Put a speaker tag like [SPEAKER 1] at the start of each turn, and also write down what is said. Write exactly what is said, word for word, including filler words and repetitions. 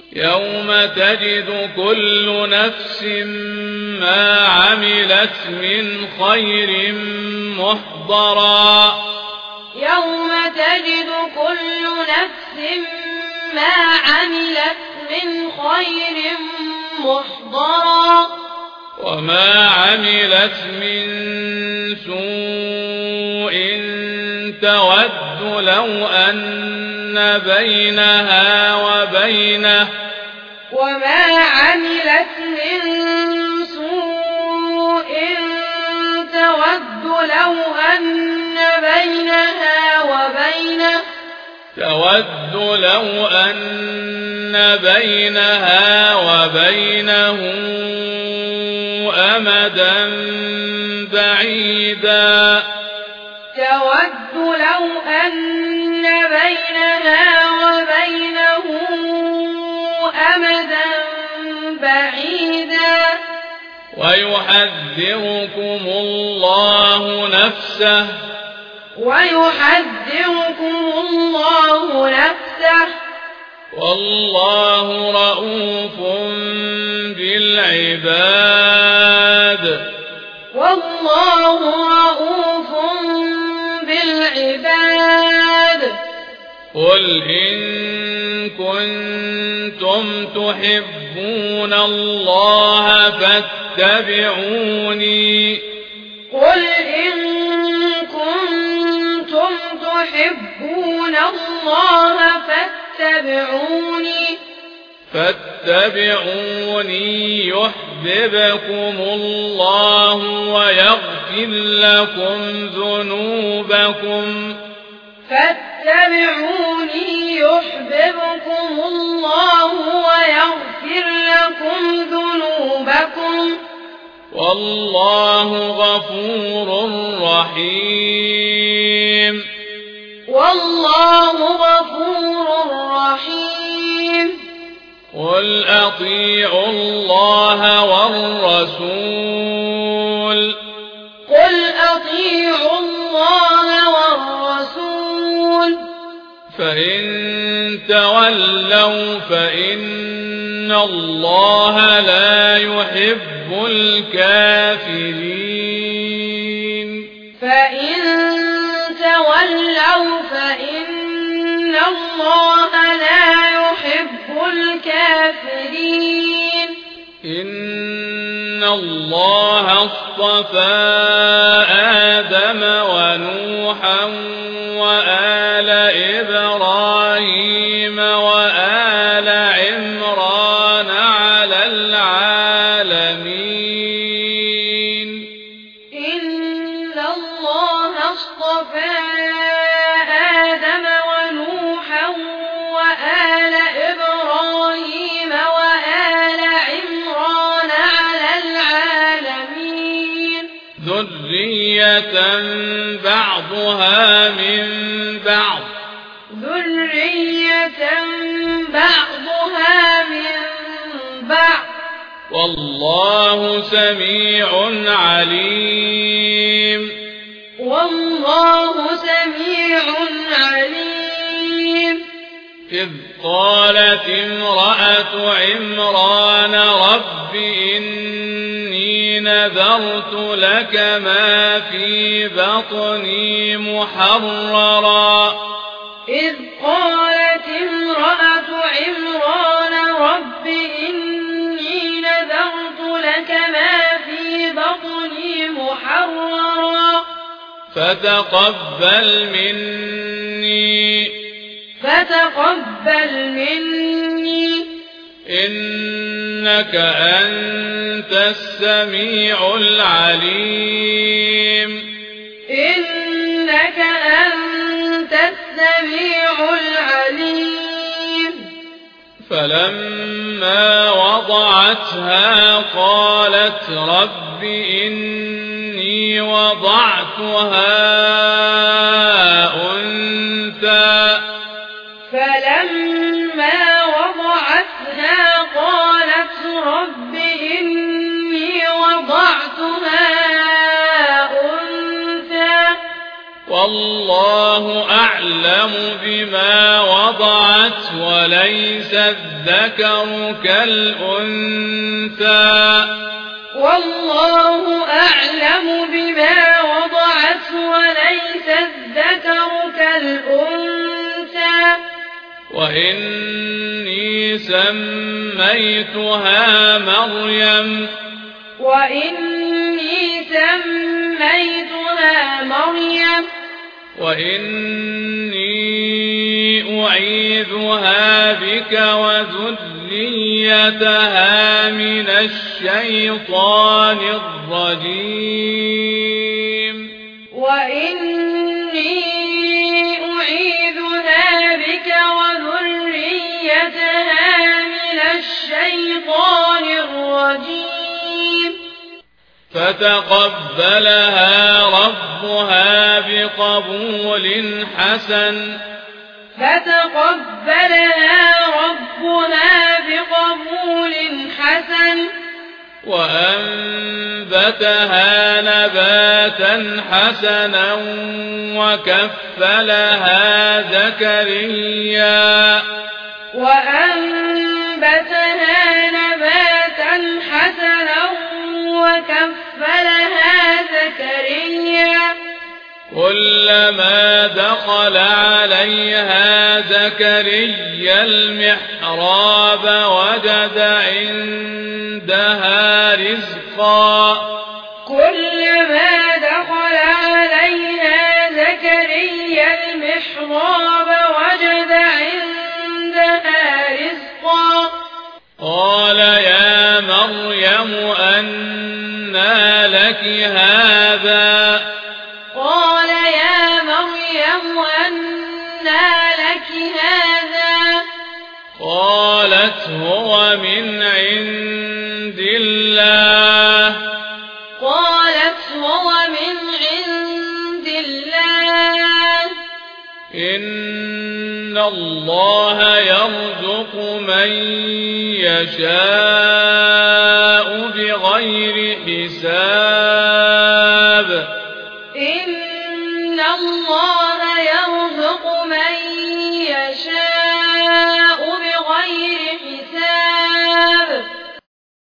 [SPEAKER 1] يوم تجد كل نفس ما عملت من خير محضرا
[SPEAKER 2] يوم تجد كل نفس ما عملت من خير محضرا
[SPEAKER 1] وما عملت من سوء تود لو أن بينها وبينه
[SPEAKER 2] وما عملت من سوء تود لو أن بينها وبينه
[SPEAKER 1] تود لو أن بينها وبينه أمدا بعيدا
[SPEAKER 2] تود لو أن بينها وبينه أمدا بعيدا
[SPEAKER 1] ويحذركم الله نفسه
[SPEAKER 2] ويحذركم الله نفسه
[SPEAKER 1] والله رؤوف بالعباد
[SPEAKER 2] والله رؤوف بالعباد
[SPEAKER 1] قل إن كنتم تحبون الله فاتبعوني
[SPEAKER 2] قل إن كنتم تحبون الله فاتبعوني
[SPEAKER 1] فاتبعوني يحببكم الله ويغفر لكم ذنوبكم
[SPEAKER 2] فاتبعوني يحببكم الله ويغفر لكم ذنوبكم
[SPEAKER 1] والله غفور رحيم
[SPEAKER 2] والله غفور رحيم
[SPEAKER 1] قل أطيعوا الله والرسول
[SPEAKER 2] قل أطيعوا الله والرسول
[SPEAKER 1] فإن تولوا فإن الله لا يحب الكافرين
[SPEAKER 2] فإن تولوا فإن الله لا يحب الكافرين
[SPEAKER 1] إن الله اصطفى آدم ونوحا وآل إبراهيم وآل عمران على العالمين
[SPEAKER 2] إن الله اصطفى آدم ونوحا وآل إبراهيم وآل عمران على العالمين
[SPEAKER 1] ذرية بعضها من بعض
[SPEAKER 2] ذرية بعضها من بعض
[SPEAKER 1] والله سميع عليم
[SPEAKER 2] والله سميع عليم
[SPEAKER 1] إذ قالت امرأة عمران رب إني نذرت لك ما في بطني محررا
[SPEAKER 2] إذ قالت امرأة عمران رب إني نذرت لك ما في بطني محررا
[SPEAKER 1] فتقبل مني
[SPEAKER 2] فتقبل مني
[SPEAKER 1] إنك أنت السميع العليم
[SPEAKER 2] إنك أنت السميع العليم
[SPEAKER 1] فلما وضعتها قالت رب إني وضعتها أنثى
[SPEAKER 2] فلما وضعتها قالت رب إني وضعتها أنثى
[SPEAKER 1] والله أعلم بما وضعت وليس الذكر الذكر كالأنثى
[SPEAKER 2] والله أعلم بما وضعت وليس الذكر كالأنثى
[SPEAKER 1] وإني سميتها مريم
[SPEAKER 2] وإني سميتها مريم
[SPEAKER 1] وإني أعيذها بك وذريتها من الشيطان الرجيم
[SPEAKER 2] وإني أعيذها بك وذريتها من الشيطان الرجيم
[SPEAKER 1] فتقبلها ربها بقبول حسن
[SPEAKER 2] فتقبلها ربها بقبول حسن
[SPEAKER 1] وأنبتها نباتا حسنا وكفلها زكريا
[SPEAKER 2] وأنبتها نباتا حسنا وكفلها زكريا
[SPEAKER 1] كلما دخل عليها زكريا المحراب وجد عندها رزقا
[SPEAKER 2] كلما دخل عليها زكريا المحراب وجد عندها رزقا
[SPEAKER 1] قال يا مريم أنى لك هذا
[SPEAKER 2] قال يا مريم أنى لك هذا
[SPEAKER 1] قالت هو من عند الله
[SPEAKER 2] قالت هو من عند الله
[SPEAKER 1] إن الله يرزق من يشاء بغير حساب
[SPEAKER 2] إن الله